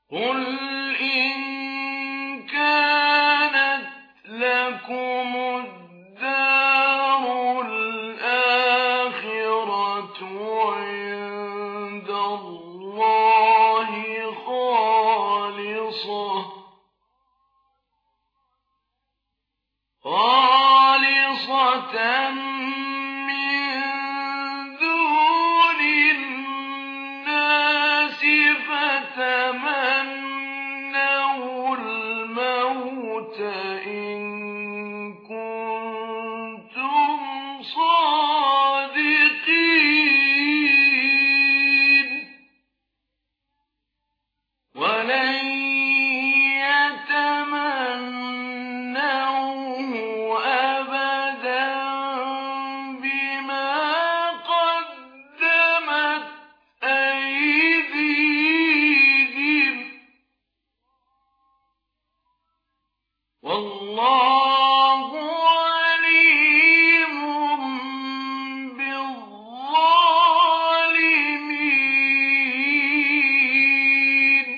قُلْ إِن كَانَتْ لَكُمُ الدَّارُ الْآخِرَةُ عِندَ اللَّهِ خَالِصَةً مِّن دُونِ النَّاسِ فَتَمَنَّوُا الْمَوْتَ إِن كُنتُمْ صَادِقِينَ وَلَن يَتَمَنَّوْهُ أَبَدًا بِمَا قَدَّمَتْ أَيْدِيهِمْ ۗ وَاللَّهُ عَلِيمٌ بِالظَّالِمِينَ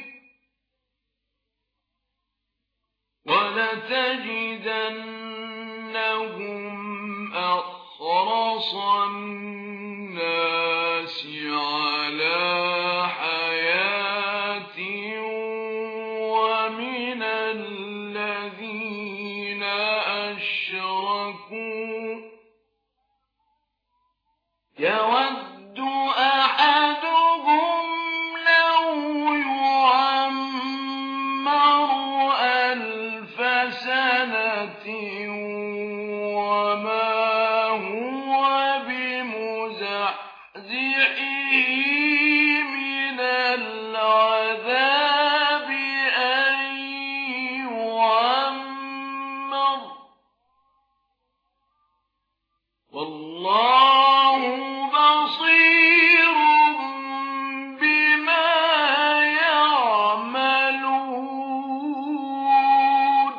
وَلَتَجِدَنَّهُمْ أَحْرَصَ النَّاسِ عَلَىٰ حَيَاةٍ وَمِنَ الَّذِينَ أَشْرَكُوا يَوَدُّ أَحَدُهُمْ لَوْ يُعَمَّرُ أَلْفَ سَنَةٍ وَمَا هُوَ بِمُزَحْزِحِهِ مِنَ الْعَذَابِ أَن يُعَمَّرَ ۗ وَاللَّهُ بَصِيرٌ بِمَا يَعْمَلُونَ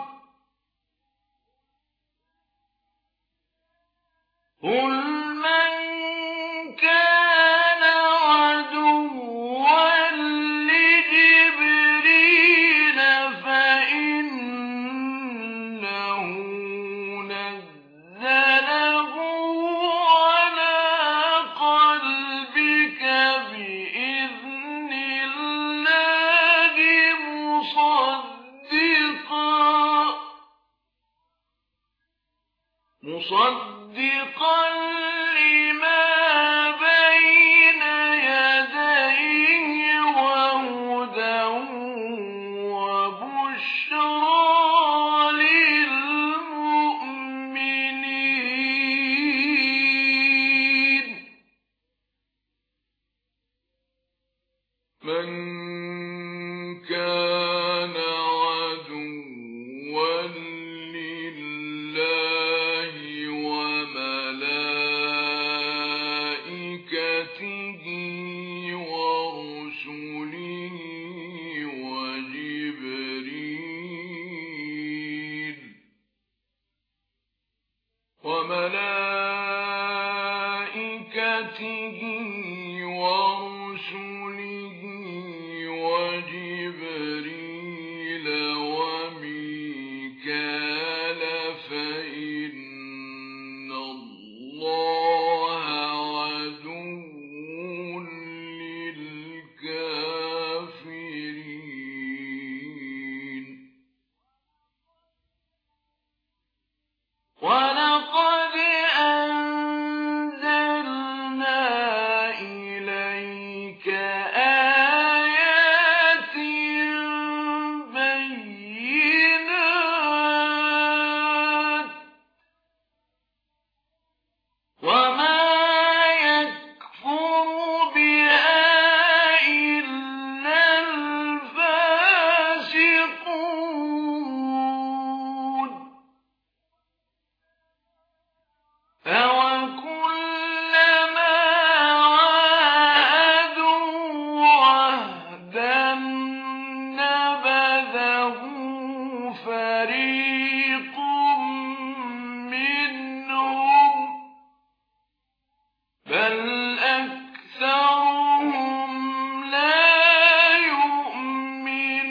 قُلْ مَن كَانَ عَدُوًّا لِّجِبْرِيلَ فَإِنَّهُ نَزَّلَهُ عَلَىٰ قَلْبِكَ بِإِذْنِ اللَّهِ مُصَدِّقًا لِّمَا بَيْنَ يَدَيْهِ وَهُدًى وَبُشْرَىٰ لِلْمُؤْمِنِينَ مَن كَانَ عَدُوًّا لِّلَّهِ وَمَلَائِكَتِهِ وَرُسُلِهِ وَجِبْرِيلَ وَمِيكَالَ فَإِنَّ اللَّهَ عَدُوٌّ لِّلْكَافِرِينَ وَلَقَدْ أَنزَلْنَا إِلَيْكَ آيَاتٍ بَيِّنَاتٍ ۖ وَمَا يَكْفُرُ بِهَا إِلَّا الْفَاسِقُونَ أَوَكُلَّمَا عَاهَدُوا عَهْدًا نَّبَذَهُ فَرِيقٌ مِّنْهُم ۚ بَلْ أَكْثَرُهُمْ لَا يُؤْمِنُونَ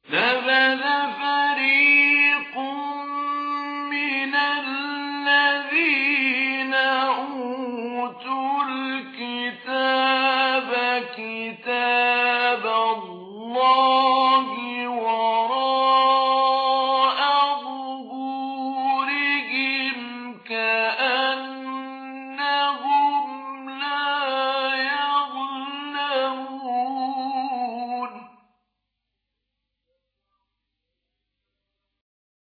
نبأ